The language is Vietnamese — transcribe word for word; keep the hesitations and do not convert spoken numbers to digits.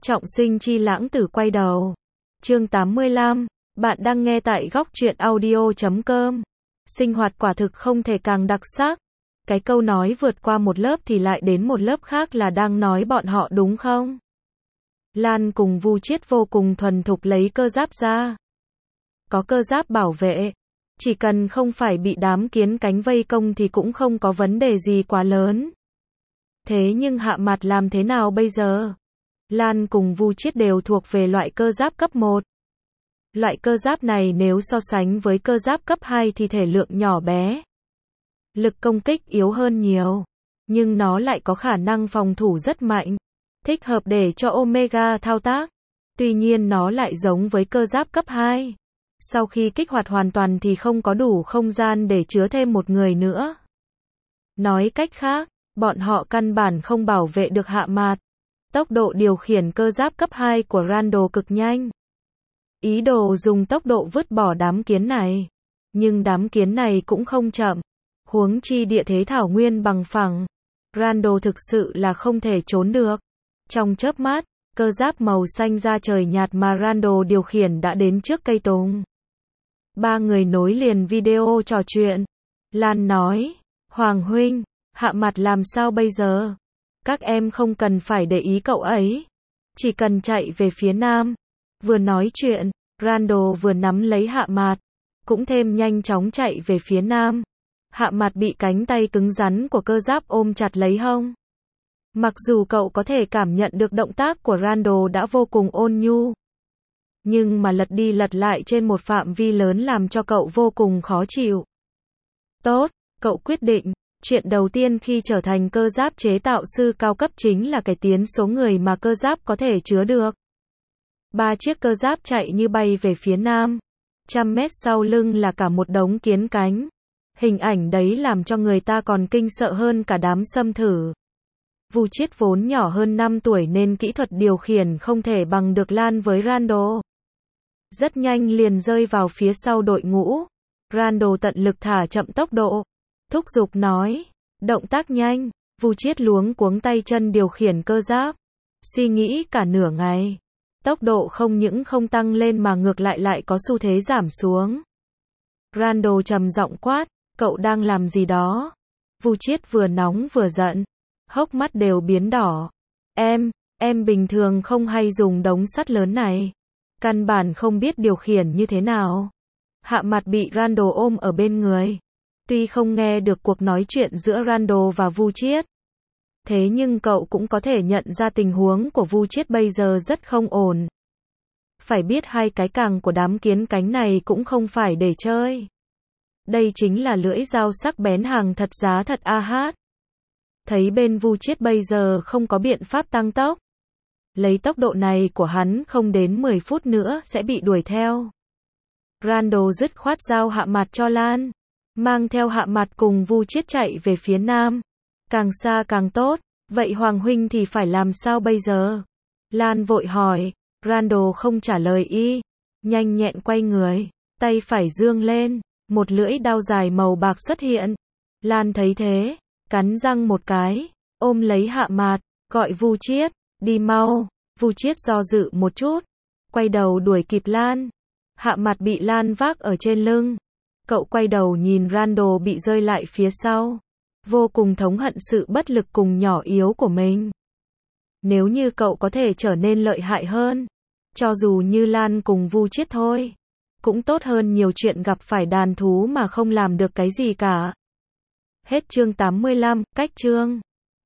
Trọng sinh chi lãng tử quay đầu. Chương tám mươi lăm. Bạn đang nghe tại góc truyện audio chấm com. Sinh hoạt quả thực không thể càng đặc sắc. Cái câu nói vượt qua một lớp thì lại đến một lớp khác là đang nói bọn họ đúng không? Lan cùng Vu Chiết vô cùng thuần thục lấy cơ giáp ra. Có cơ giáp bảo vệ. Chỉ cần không phải bị đám kiến cánh vây công thì cũng không có vấn đề gì quá lớn. Thế nhưng Hạ Mạt làm thế nào bây giờ? Lan cùng Vu Chiết đều thuộc về loại cơ giáp cấp một. Loại cơ giáp này nếu so sánh với cơ giáp cấp hai thì thể lượng nhỏ bé. Lực công kích yếu hơn nhiều. Nhưng nó lại có khả năng phòng thủ rất mạnh. Thích hợp để cho Omega thao tác. Tuy nhiên nó lại giống với cơ giáp cấp hai. Sau khi kích hoạt hoàn toàn thì không có đủ không gian để chứa thêm một người nữa. Nói cách khác, bọn họ căn bản không bảo vệ được Hạ Mạt. Tốc độ điều khiển cơ giáp cấp hai của Randall cực nhanh. Ý đồ dùng tốc độ vứt bỏ đám kiến này. Nhưng đám kiến này cũng không chậm. Huống chi địa thế thảo nguyên bằng phẳng. Randall thực sự là không thể trốn được. Trong chớp mắt, cơ giáp màu xanh da trời nhạt mà Randall điều khiển đã đến trước cây tùng. Ba người nối liền video trò chuyện. Lan nói, Hoàng huynh, Hạ Mạt làm sao bây giờ? Các em không cần phải để ý cậu ấy. Chỉ cần chạy về phía nam. Vừa nói chuyện, Randall vừa nắm lấy Hạ Mạt. Cũng thêm nhanh chóng chạy về phía nam. Hạ Mạt bị cánh tay cứng rắn của cơ giáp ôm chặt lấy hông. Mặc dù cậu có thể cảm nhận được động tác của Randall đã vô cùng ôn nhu. Nhưng mà lật đi lật lại trên một phạm vi lớn làm cho cậu vô cùng khó chịu. Tốt, cậu quyết định. Chuyện đầu tiên khi trở thành cơ giáp chế tạo sư cao cấp chính là cải tiến số người mà cơ giáp có thể chứa được. Ba chiếc cơ giáp chạy như bay về phía nam. Trăm mét sau lưng là cả một đống kiến cánh. Hình ảnh đấy làm cho người ta còn kinh sợ hơn cả đám xâm thử. Vu Chiết vốn nhỏ hơn năm tuổi nên kỹ thuật điều khiển không thể bằng được Lan với Randall. Rất nhanh liền rơi vào phía sau đội ngũ. Randall tận lực thả chậm tốc độ. Thúc giục nói, động tác nhanh. Vu Chiết luống cuống tay chân điều khiển cơ giáp. Suy nghĩ cả nửa ngày. Tốc độ không những không tăng lên mà ngược lại lại có xu thế giảm xuống. Randall trầm giọng quát, cậu đang làm gì đó? Vu Chiết vừa nóng vừa giận. Hốc mắt đều biến đỏ. Em, em bình thường không hay dùng đống sắt lớn này. Căn bản không biết điều khiển như thế nào. Hạ Mạt bị Randall ôm ở bên người. Tuy không nghe được cuộc nói chuyện giữa Randall và Vu Chiết. Thế nhưng cậu cũng có thể nhận ra tình huống của Vu Chiết bây giờ rất không ổn. Phải biết hai cái càng của đám kiến cánh này cũng không phải để chơi. Đây chính là lưỡi dao sắc bén hàng thật giá thật a hát. Thấy bên Vu Chiết bây giờ không có biện pháp tăng tốc. Lấy tốc độ này của hắn không đến mười phút nữa sẽ bị đuổi theo. Randall dứt khoát giao Hạ Mạt cho Lan. Mang theo Hạ Mạt cùng Vu Chiết chạy về phía nam. Càng xa càng tốt. Vậy Hoàng huynh thì phải làm sao bây giờ? Lan vội hỏi. Randall không trả lời y. Nhanh nhẹn quay người. Tay phải giương lên. Một lưỡi đao dài màu bạc xuất hiện. Lan thấy thế. Cắn răng một cái. Ôm lấy Hạ Mạt. Gọi Vu Chiết. Đi mau. Vu Chiết do dự một chút. Quay đầu đuổi kịp Lan. Hạ Mạt bị Lan vác ở trên lưng. Cậu quay đầu nhìn Randall bị rơi lại phía sau. Vô cùng thống hận sự bất lực cùng nhỏ yếu của mình. Nếu như cậu có thể trở nên lợi hại hơn. Cho dù như Lan cùng Vu Chiết thôi. Cũng tốt hơn nhiều chuyện gặp phải đàn thú mà không làm được cái gì cả. Hết chương tám mươi lăm, cách chương.